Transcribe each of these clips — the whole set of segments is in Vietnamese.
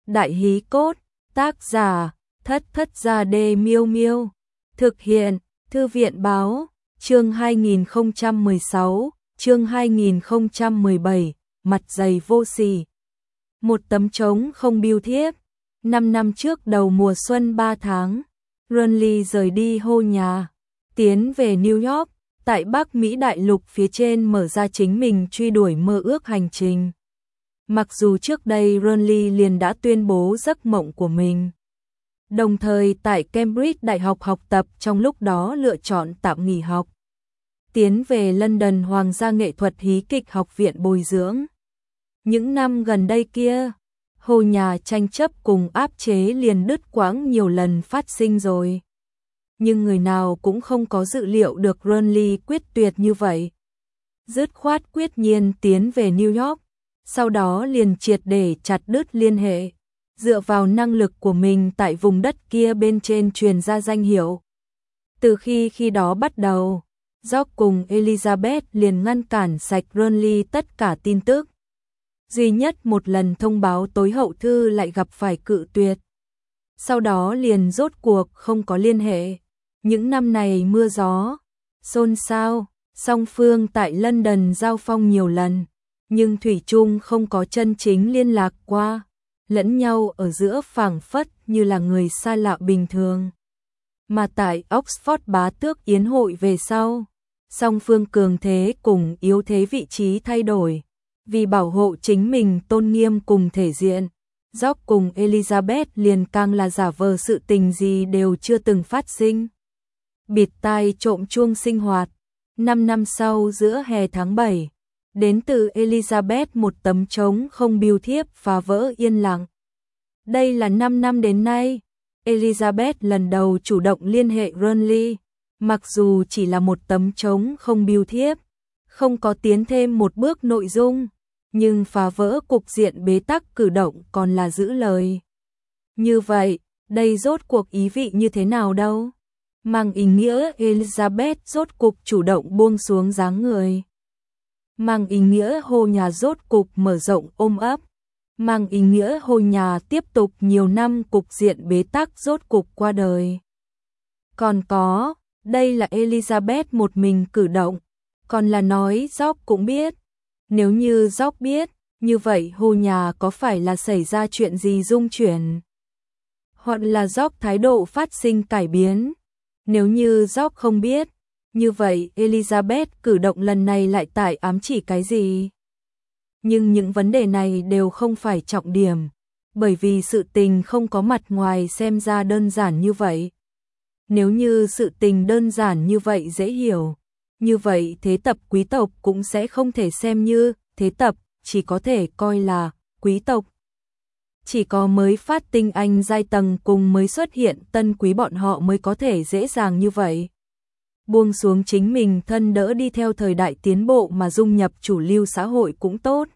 Đại hí cốt, tác giả, Thất Thất Gia Đê Miêu Miêu. Thực hiện, Thư viện báo, chương 2016, chương 2017, mặt dày vô sỉ. Một tấm trống không bưu thiếp. 5 năm trước đầu mùa xuân 3 tháng, Ronly rời đi Hồ Nhà, tiến về New York, tại Bắc Mỹ đại lục phía trên mở ra chính mình truy đuổi mơ ước hành trình. Mặc dù trước đây Ronly liền đã tuyên bố giấc mộng của mình, đồng thời tại Cambridge Đại học học tập, trong lúc đó lựa chọn tạm nghỉ học, tiến về London Hoàng gia nghệ thuật hí kịch học viện bồi dưỡng. Những năm gần đây kia, Hồ Nhà tranh chấp cùng áp chế liền đứt quãng nhiều lần phát sinh rồi. Nhưng người nào cũng không có dự liệu được Ronly quyết tuyệt như vậy. Dứt khoát quyết nhiên tiến về New York, sau đó liền triệt để chặt đứt liên hệ, dựa vào năng lực của mình tại vùng đất kia bên trên truyền ra danh hiệu. Từ khi đó bắt đầu, George cùng Elizabeth liền ngăn cản sạch Ronly tất cả tin tức. Duy nhất một lần thông báo tối hậu thư lại gặp phải cự tuyệt. Sau đó liền rốt cuộc không có liên hệ. Những năm này mưa gió, xôn xao, song phương tại London giao phong nhiều lần, nhưng thủy chung không có chân chính liên lạc qua, lẫn nhau ở giữa phảng phất như là người xa lạ bình thường. Mà tại Oxford bá tước yến hội về sau, song phương cường thế cùng yếu thế vị trí thay đổi. Vì bảo hộ chính mình tôn nghiêm cùng thể diện, George cùng Elizabeth liền càng là giả vờ sự tình gì đều chưa từng phát sinh. Bịt tai trộm chuông sinh hoạt. 5 năm sau giữa hè tháng 7, đến từ Elizabeth một tấm trống không bưu thiếp phá vỡ yên lặng. Đây là 5 năm đến nay, Elizabeth lần đầu chủ động liên hệ Ronly, mặc dù chỉ là một tấm trống không bưu thiếp, không có tiến thêm một bước nội dung, nhưng phá vỡ cục diện bế tắc cử động còn là giữ lời. Như vậy, đây rốt cuộc ý vị như thế nào đâu? Mang ý nghĩa Elizabeth rốt cục chủ động buông xuống dáng người. Mang ý nghĩa Hồ Nhà rốt cục mở rộng ôm ấp. Mang ý nghĩa Hồ Nhà tiếp tục nhiều năm cục diện bế tắc rốt cục qua đời. Còn có, đây là Elizabeth một mình cử động, còn là nói George cũng biết. Nếu như George biết, như vậy Hồ Nhà có phải là xảy ra chuyện gì rung chuyển? Hoặc là George thái độ phát sinh cải biến? Nếu như George không biết, như vậy Elizabeth cử động lần này lại tại ám chỉ cái gì? Nhưng những vấn đề này đều không phải trọng điểm, bởi vì sự tình không có mặt ngoài xem ra đơn giản như vậy. Nếu như sự tình đơn giản như vậy dễ hiểu, như vậy thế tập quý tộc cũng sẽ không thể xem như thế tập, chỉ có thể coi là quý tộc. Chỉ có mới phát tinh anh giai tầng cùng mới xuất hiện tân quý bọn họ mới có thể dễ dàng như vậy. Buông xuống chính mình thân đỡ đi theo thời đại tiến bộ mà dung nhập chủ lưu xã hội cũng tốt.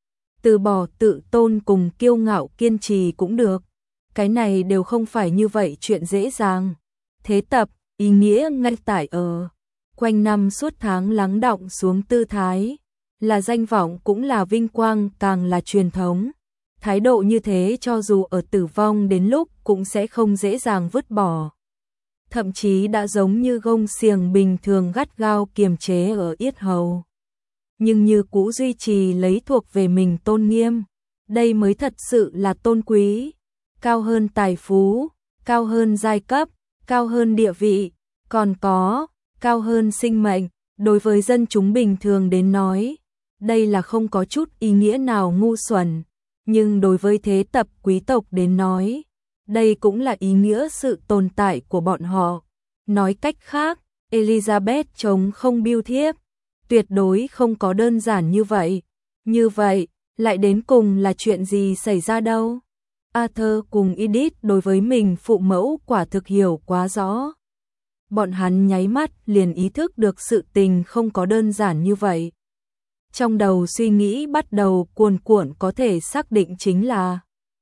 Từ bỏ tự tôn cùng kiêu ngạo kiên trì cũng được. Cái này đều không phải như vậy chuyện dễ dàng. Thế tập, ý nghĩa ngay tại ở. Quanh năm suốt tháng lắng đọng xuống tư thái. Là danh vọng cũng là vinh quang, càng là truyền thống. Thái độ như thế cho dù ở tử vong đến lúc cũng sẽ không dễ dàng vứt bỏ. Thậm chí đã giống như gông xiềng bình thường gắt gao kiềm chế ở yết hầu. Nhưng như cũ duy trì lấy thuộc về mình tôn nghiêm. Đây mới thật sự là tôn quý. Cao hơn tài phú, cao hơn giai cấp, cao hơn địa vị, còn có, cao hơn sinh mệnh. Đối với dân chúng bình thường đến nói, đây là không có chút ý nghĩa nào ngu xuẩn. Nhưng đối với thế tập quý tộc đến nói, đây cũng là ý nghĩa sự tồn tại của bọn họ. Nói cách khác, Elizabeth chống không bưu thiếp, tuyệt đối không có đơn giản như vậy. Như vậy, lại đến cùng là chuyện gì xảy ra đâu? Arthur cùng Edith đối với mình phụ mẫu quả thực hiểu quá rõ. Bọn hắn nháy mắt liền ý thức được sự tình không có đơn giản như vậy. Trong đầu suy nghĩ bắt đầu cuồn cuộn, có thể xác định chính là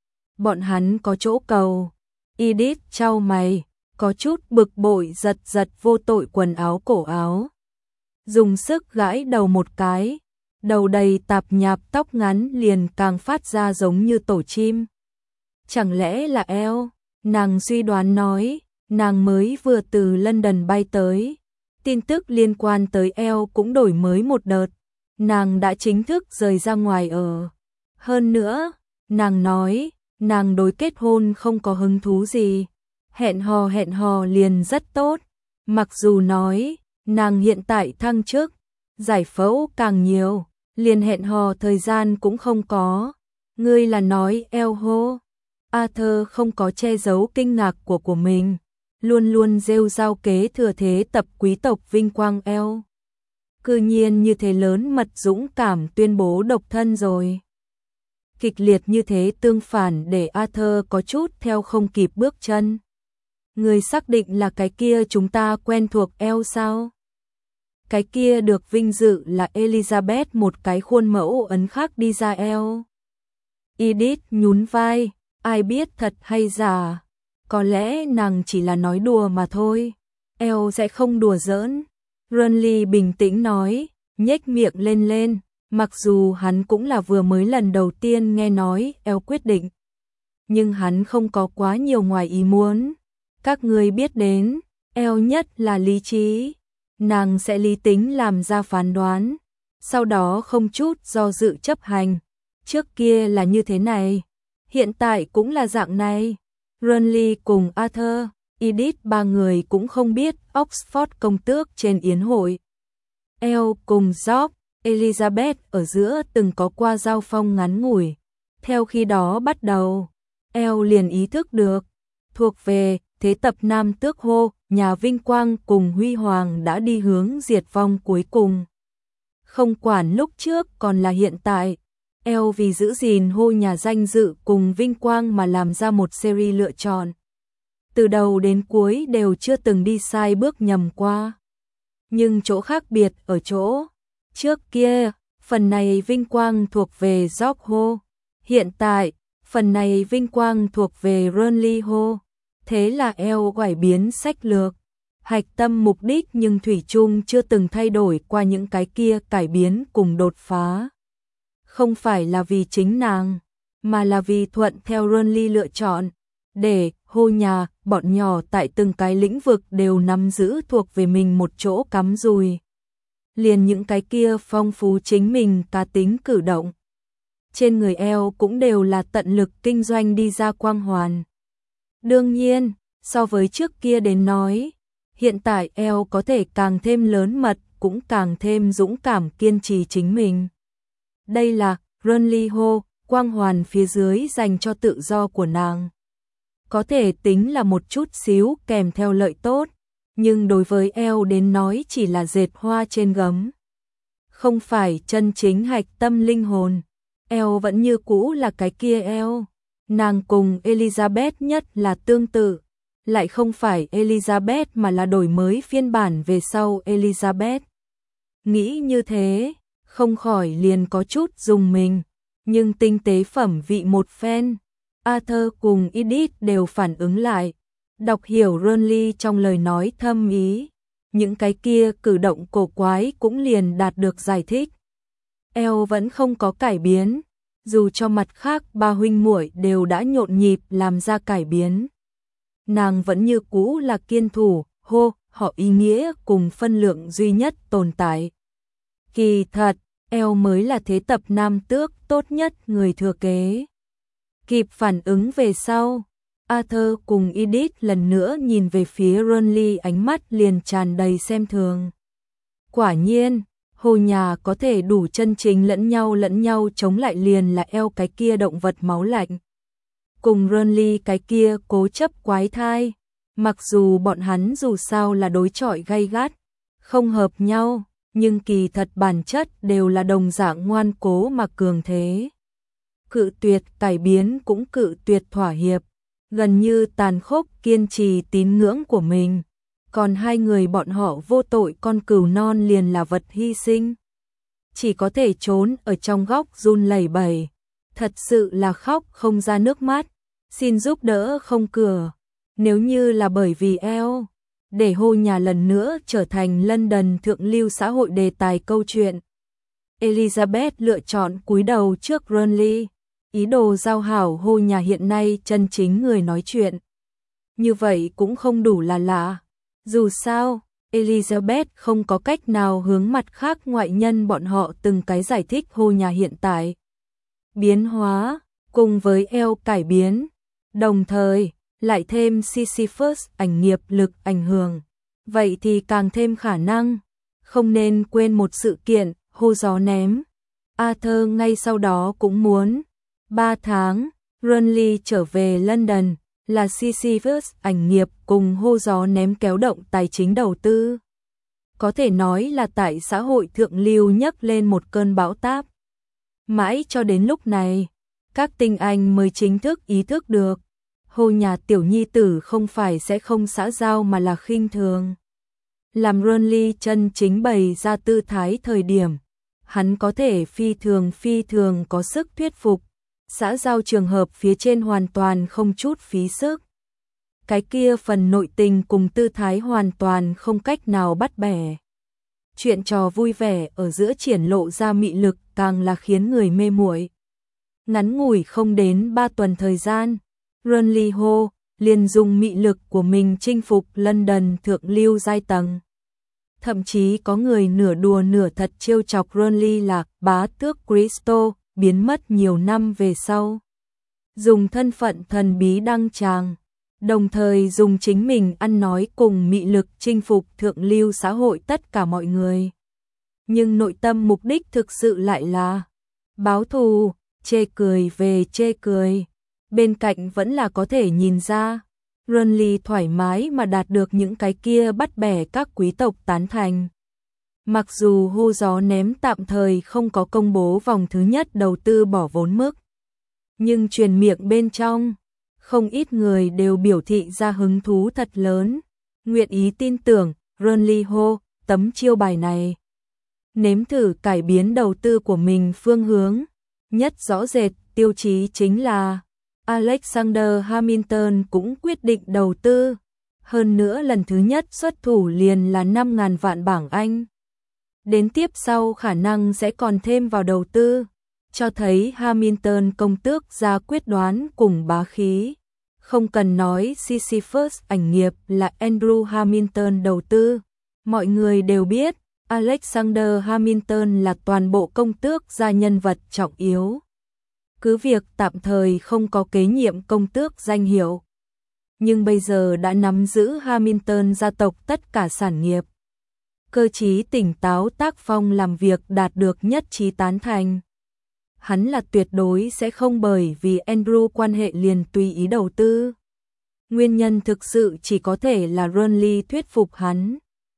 bọn hắn có chỗ cầu. Edith chau mày, có chút bực bội giật giật vô tội quần áo cổ áo. Dùng sức gãi đầu một cái, đầu đầy tạp nhạp tóc ngắn liền càng phát ra giống như tổ chim. Chẳng lẽ là Elle? Nàng suy đoán nói, nàng mới vừa từ London bay tới. Tin tức liên quan tới Elle cũng đổi mới một đợt. Nàng đã chính thức rời ra ngoài ở. Hơn nữa, nàng nói, nàng đối kết hôn không có hứng thú gì. Hẹn hò liền rất tốt. Mặc dù nói, nàng hiện tại thăng chức, giải phẫu càng nhiều, liền hẹn hò thời gian cũng không có. Ngươi là nói Elle hô? Arthur không có che giấu kinh ngạc của mình, luôn luôn rêu rao kế thừa thế tập quý tộc vinh quang Elle. Cư nhiên như thế lớn mật dũng cảm tuyên bố độc thân rồi. Kịch liệt như thế tương phản để Arthur có chút theo không kịp bước chân. Người xác định là cái kia chúng ta quen thuộc Elle sao? Cái kia được vinh dự là Elizabeth, một cái khuôn mẫu ấn khác đi ra Elle. Edith nhún vai, ai biết thật hay giả, có lẽ nàng chỉ là nói đùa mà thôi. Elle sẽ không đùa giỡn. Renly bình tĩnh nói, nhếch miệng lên, mặc dù hắn cũng là vừa mới lần đầu tiên nghe nói Elle quyết định. Nhưng hắn không có quá nhiều ngoài ý muốn. Các người biết đến, Elle nhất là lý trí. Nàng sẽ lý tính làm ra phán đoán, sau đó không chút do dự chấp hành. Trước kia là như thế này, hiện tại cũng là dạng này. Renly cùng Arthur, Edith ba người cũng không biết Oxford công tước trên yến hội. Elle cùng George, Elizabeth ở giữa từng có qua giao phong ngắn ngủi. Theo khi đó bắt đầu, Elle liền ý thức được, thuộc về thế tập nam tước hô, nhà vinh quang cùng huy hoàng đã đi hướng diệt vong cuối cùng. Không quản lúc trước còn là hiện tại, Elle vì giữ gìn hô nhà danh dự cùng vinh quang mà làm ra một series lựa chọn. Từ đầu đến cuối đều chưa từng đi sai bước nhầm qua. Nhưng chỗ khác biệt ở chỗ, trước kia, phần này vinh quang thuộc về George Ho, hiện tại, phần này vinh quang thuộc về Renly Ho. Thế là Elle quải biến sách lược, hạch tâm mục đích nhưng thủy chung chưa từng thay đổi qua những cái kia cải biến cùng đột phá. Không phải là vì chính nàng, mà là vì thuận theo Renly lựa chọn, để hô nhà, bọn nhỏ tại từng cái lĩnh vực đều nắm giữ thuộc về mình một chỗ cắm dùi. Liền những cái kia phong phú chính mình cá tính cử động. Trên người Elle cũng đều là tận lực kinh doanh đi ra quang hoàn. Đương nhiên, so với trước kia đến nói, hiện tại Elle có thể càng thêm lớn mật, cũng càng thêm dũng cảm kiên trì chính mình. Đây là Renly Ho, quang hoàn phía dưới dành cho tự do của nàng. Có thể tính là một chút xíu kèm theo lợi tốt, nhưng đối với Elle đến nói chỉ là dệt hoa trên gấm. Không phải chân chính hạch tâm linh hồn. Elle vẫn như cũ là cái kia Elle. Nàng cùng Elizabeth nhất là tương tự, lại không phải Elizabeth mà là đổi mới phiên bản về sau Elizabeth. Nghĩ như thế, không khỏi liền có chút dùng mình, nhưng tinh tế phẩm vị một phen. Arthur cùng Edith đều phản ứng lại, đọc hiểu Renly trong lời nói thâm ý, những cái kia cử động cổ quái cũng liền đạt được giải thích. Elle vẫn không có cải biến, dù cho mặt khác ba huynh muội đều đã nhộn nhịp làm ra cải biến. Nàng vẫn như cũ là kiên thủ, hô, họ ý nghĩa cùng phân lượng duy nhất tồn tại. Kỳ thật, Elle mới là thế tập nam tước tốt nhất người thừa kế. Kịp phản ứng về sau, Arthur cùng Edith lần nữa nhìn về phía Renly, ánh mắt liền tràn đầy xem thường. Quả nhiên, hồ nhà có thể đủ chân chính lẫn nhau chống lại liền là Elle cái kia động vật máu lạnh. Cùng Renly cái kia cố chấp quái thai, mặc dù bọn hắn dù sao là đối chọi gay gắt, không hợp nhau, nhưng kỳ thật bản chất đều là đồng dạng ngoan cố mà cường thế. Cự tuyệt cải biến cũng cự tuyệt thỏa hiệp, gần như tàn khốc kiên trì tín ngưỡng của mình. Còn hai người bọn họ vô tội con cừu non liền là vật hy sinh. Chỉ có thể trốn ở trong góc run lẩy bẩy. Thật sự là khóc không ra nước mắt, xin giúp đỡ không cửa. Nếu như là bởi vì Elle, để hô nhà lần nữa trở thành London thượng lưu xã hội đề tài câu chuyện. Elizabeth lựa chọn cúi đầu trước Renly. ý đồ giao hảo Hồ Nhà hiện nay chân chính người nói chuyện. Như vậy cũng không đủ là lạ. Dù sao, Elizabeth không có cách nào hướng mặt khác ngoại nhân bọn họ từng cái giải thích Hồ Nhà hiện tại. Biến hóa, cùng với eo cải biến, đồng thời lại thêm Sisyphus ảnh nghiệp lực ảnh hưởng. Vậy thì càng thêm khả năng. Không nên quên một sự kiện, hô gió ném. Arthur ngay sau đó cũng muốn. 3 tháng, Renly trở về London, là Sisyphus ảnh nghiệp cùng hô gió ném kéo động tài chính đầu tư. Có thể nói là tại xã hội thượng lưu nhấc lên một cơn bão táp. Mãi cho đến lúc này, các tinh anh mới chính thức ý thức được. Hồ Nhà tiểu nhi tử không phải sẽ không xã giao mà là khinh thường. Làm Renly chân chính bày ra tư thái thời điểm, hắn có thể phi thường có sức thuyết phục, xã giao trường hợp phía trên hoàn toàn không chút phí sức. Cái kia phần nội tình cùng tư thái hoàn toàn không cách nào bắt bẻ. Chuyện trò vui vẻ ở giữa triển lộ ra mị lực càng là khiến người mê muội. Ngắn ngủi không đến 3 tuần thời gian, Renly Ho liền dùng mị lực của mình chinh phục London thượng lưu giai tầng. Thậm chí có người nửa đùa nửa thật trêu chọc Renly là bá tước Crystal, biến mất nhiều năm về sau. Dùng thân phận thần bí đăng tràng, đồng thời dùng chính mình ăn nói cùng mị lực chinh phục thượng lưu xã hội tất cả mọi người. Nhưng nội tâm mục đích thực sự lại là báo thù, chê cười về chê cười. Bên cạnh vẫn là có thể nhìn ra, Renly thoải mái mà đạt được những cái kia bắt bẻ các quý tộc tán thành. Mặc dù hô gió ném tạm thời không có công bố vòng thứ nhất đầu tư bỏ vốn mức, nhưng truyền miệng bên trong, không ít người đều biểu thị ra hứng thú thật lớn, nguyện ý tin tưởng Renly Ho tấm chiêu bài này. Nếm thử cải biến đầu tư của mình phương hướng, nhất rõ rệt tiêu chí chính là Alexander Hamilton cũng quyết định đầu tư, hơn nữa lần thứ nhất xuất thủ liền là 5.000 vạn bảng Anh. Đến tiếp sau khả năng sẽ còn thêm vào đầu tư, cho thấy Hamilton công tước ra quyết đoán cùng bá khí. Không cần nói Sisyphus ảnh nghiệp là Andrew Hamilton đầu tư, mọi người đều biết Alexander Hamilton là toàn bộ công tước gia nhân vật trọng yếu. Cứ việc tạm thời không có kế nhiệm công tước danh hiệu, nhưng bây giờ đã nắm giữ Hamilton gia tộc tất cả sản nghiệp. Cơ trí tỉnh táo tác phong làm việc đạt được nhất trí tán thành. Hắn là tuyệt đối sẽ không bởi vì Andrew quan hệ liền tùy ý đầu tư. Nguyên nhân thực sự chỉ có thể là Renly thuyết phục hắn.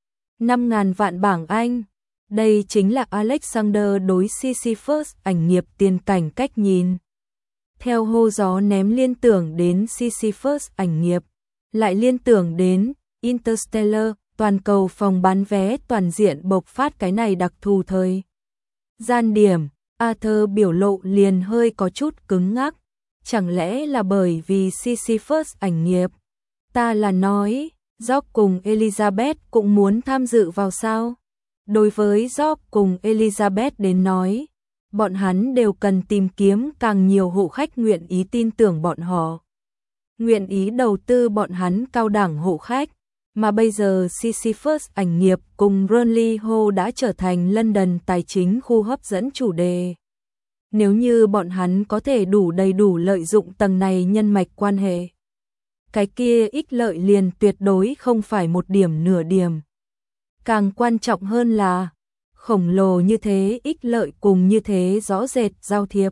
5.000 vạn bảng Anh, đây chính là Alexander đối Sisyphus ảnh nghiệp tiền cảnh cách nhìn. Theo hô gió ném liên tưởng đến Sisyphus ảnh nghiệp, lại liên tưởng đến Interstellar, toàn cầu phòng bán vé toàn diện bộc phát cái này đặc thù thời gian điểm, Arthur biểu lộ liền hơi có chút cứng ngắc. Chẳng lẽ là bởi vì Sisyphus ảnh nghiệp? Ta là nói, George cùng Elizabeth cũng muốn tham dự vào sao? Đối với George cùng Elizabeth đến nói, bọn hắn đều cần tìm kiếm càng nhiều hộ khách nguyện ý tin tưởng bọn họ, nguyện ý đầu tư bọn hắn cao đẳng hộ khách. Mà bây giờ Sisyphus ảnh nghiệp cùng Renly Ho đã trở thành London tài chính khu hấp dẫn chủ đề. Nếu như bọn hắn có thể đầy đủ lợi dụng tầng này nhân mạch quan hệ, cái kia ích lợi liền tuyệt đối không phải một điểm nửa điểm. Càng quan trọng hơn là, khổng lồ như thế ích lợi cùng như thế rõ rệt giao thiệp,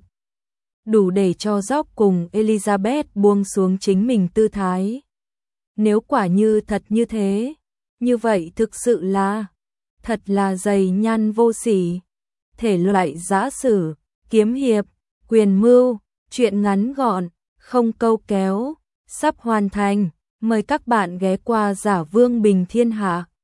đủ để cho George cùng Elizabeth buông xuống chính mình tư thái. Nếu quả như thật như thế, như vậy thực sự là, thật là dày nhan vô sỉ. Thể loại giã sử, kiếm hiệp, quyền mưu, truyện ngắn gọn, không câu kéo, sắp hoàn thành. Mời các bạn ghé qua Giả Vương Bình Thiên Hạ.